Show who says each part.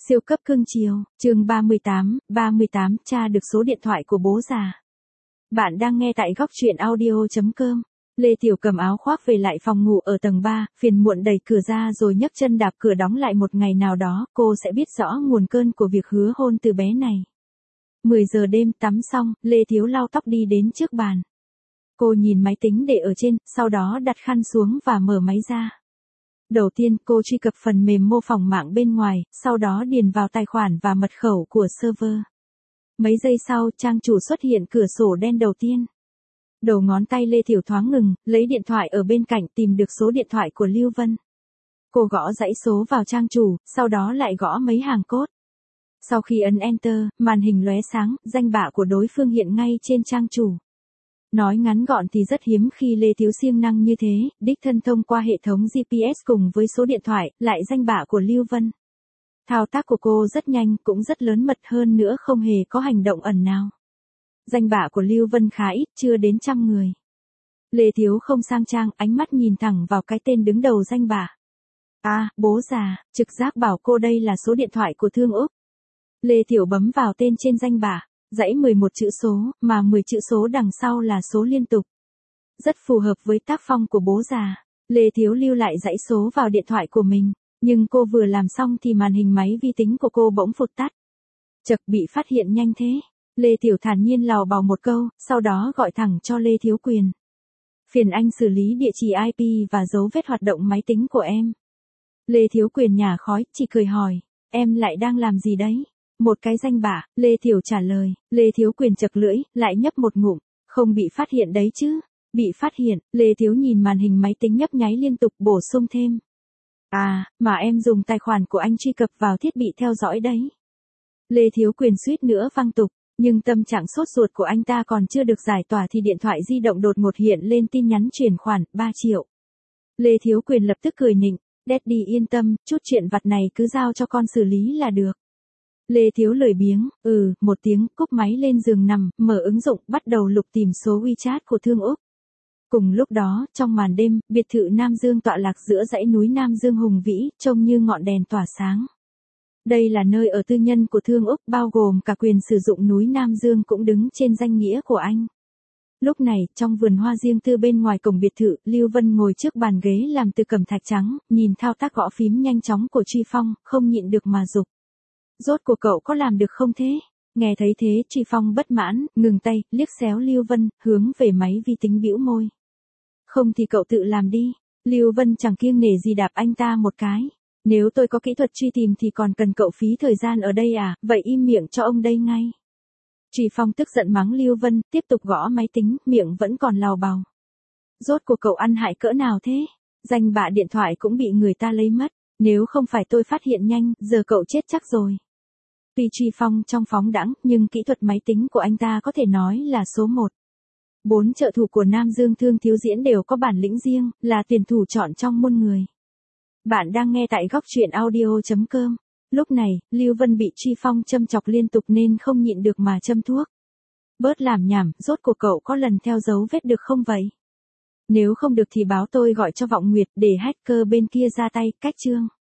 Speaker 1: Siêu cấp cưng chiều, chương 38, tra được số điện thoại của bố già. Bạn đang nghe tại góc truyện audio.com. Lê Tiểu cầm áo khoác về lại phòng ngủ ở tầng 3, phiền muộn đẩy cửa ra rồi nhấc chân đạp cửa đóng lại. Một ngày nào đó, cô sẽ biết rõ nguồn cơn của việc hứa hôn từ bé này. 10 giờ đêm tắm xong, Lê Thiếu lau tóc đi đến trước bàn. Cô nhìn máy tính để ở trên, sau đó đặt khăn xuống và mở máy ra. Đầu tiên cô truy cập phần mềm mô phỏng mạng bên ngoài, sau đó điền vào tài khoản và mật khẩu của server. Mấy giây sau, trang chủ xuất hiện cửa sổ đen đầu tiên. Đầu ngón tay Lê Thiểu thoáng ngừng, lấy điện thoại ở bên cạnh tìm được số điện thoại của Lưu Vân. Cô gõ dãy số vào trang chủ, sau đó lại gõ mấy hàng code. Sau khi ấn Enter, màn hình lóe sáng, danh bạ của đối phương hiện ngay trên trang chủ. Nói ngắn gọn thì rất hiếm khi Lê Thiếu siêng năng như thế, đích thân thông qua hệ thống GPS cùng với số điện thoại, lại danh bạ của Lưu Vân. Thao tác của cô rất nhanh, cũng rất lớn mật, hơn nữa không hề có hành động ẩn nào. Danh bạ của Lưu Vân khá ít, chưa đến 100 người. Lê Thiếu không sang trang, ánh mắt nhìn thẳng vào cái tên đứng đầu danh bạ. Bố già, trực giác bảo cô đây là số điện thoại của Thương Úc. Lê Thiểu bấm vào tên trên danh bạ. Dãy 11 chữ số, mà 10 chữ số đằng sau là số liên tục. Rất phù hợp với tác phong của bố già. Lê Thiếu lưu lại dãy số vào điện thoại của mình. Nhưng cô vừa làm xong thì màn hình máy vi tính của cô bỗng phụt tắt. Chật, bị phát hiện nhanh thế. Lê Thiểu thản nhiên lào bào một câu, sau đó gọi thẳng cho Lê Thiếu Quyền. Phiền anh xử lý địa chỉ IP và dấu vết hoạt động máy tính của em. Lê Thiếu Quyền nhả khói, chỉ cười hỏi, em lại đang làm gì đấy? Một cái danh bạ, Lê Thiểu trả lời. Lê Thiếu Quyền chật lưỡi, lại nhấp một ngụm. Không bị phát hiện đấy chứ? Bị phát hiện, Lê Thiếu nhìn màn hình máy tính nhấp nháy liên tục, bổ sung thêm. Mà em dùng tài khoản của anh truy cập vào thiết bị theo dõi đấy. Lê Thiếu Quyền suýt nữa văng tục, nhưng tâm trạng sốt ruột của anh ta còn chưa được giải tỏa thì điện thoại di động đột ngột hiện lên tin nhắn chuyển khoản 3 triệu. Lê Thiếu Quyền lập tức cười nịnh, Daddy yên tâm, chút chuyện vặt này cứ giao cho con xử lý là được. Lê Thiếu lười biếng, một tiếng, cúp máy lên giường nằm, mở ứng dụng, bắt đầu lục tìm số WeChat của Thương Úc. Cùng lúc đó, trong màn đêm, biệt thự Nam Dương tọa lạc giữa dãy núi Nam Dương hùng vĩ, trông như ngọn đèn tỏa sáng. Đây là nơi ở tư nhân của Thương Úc, bao gồm cả quyền sử dụng núi Nam Dương cũng đứng trên danh nghĩa của anh. Lúc này, trong vườn hoa riêng tư bên ngoài cổng biệt thự, Lưu Vân ngồi trước bàn ghế làm từ cẩm thạch trắng, nhìn thao tác gõ phím nhanh chóng của Truy Phong, không nhịn được mà giục. Rốt cuộc cậu có làm được không thế? Nghe thấy thế, Truy Phong bất mãn, ngừng tay, liếc xéo Lưu Vân, hướng về máy vi tính bĩu môi. Không thì cậu tự làm đi. Lưu Vân chẳng kiêng nể gì đạp anh ta một cái. Nếu tôi có kỹ thuật truy tìm thì còn cần cậu phí thời gian ở đây à, vậy im miệng cho ông đây ngay. Truy Phong tức giận mắng Lưu Vân, tiếp tục gõ máy tính, miệng vẫn còn lào bào. Rốt cuộc cậu ăn hại cỡ nào thế? Danh bạ điện thoại cũng bị người ta lấy mất. Nếu không phải tôi phát hiện nhanh, giờ cậu chết chắc rồi. Tuy Truy Phong trong phóng đãng, nhưng kỹ thuật máy tính của anh ta có thể nói là số 1. 4 trợ thủ của Nam Dương Thương Thiếu Diễn đều có bản lĩnh riêng, là tuyển thủ chọn trong muôn người. Bạn đang nghe tại góc truyện audio.com. Lúc này, Lưu Vân bị Truy Phong châm chọc liên tục nên không nhịn được mà châm thuốc. Bớt làm nhảm, rốt cuộc cậu có lần theo dấu vết được không vậy? Nếu không được thì báo tôi gọi cho Vọng Nguyệt để hacker bên kia ra tay, cách chương.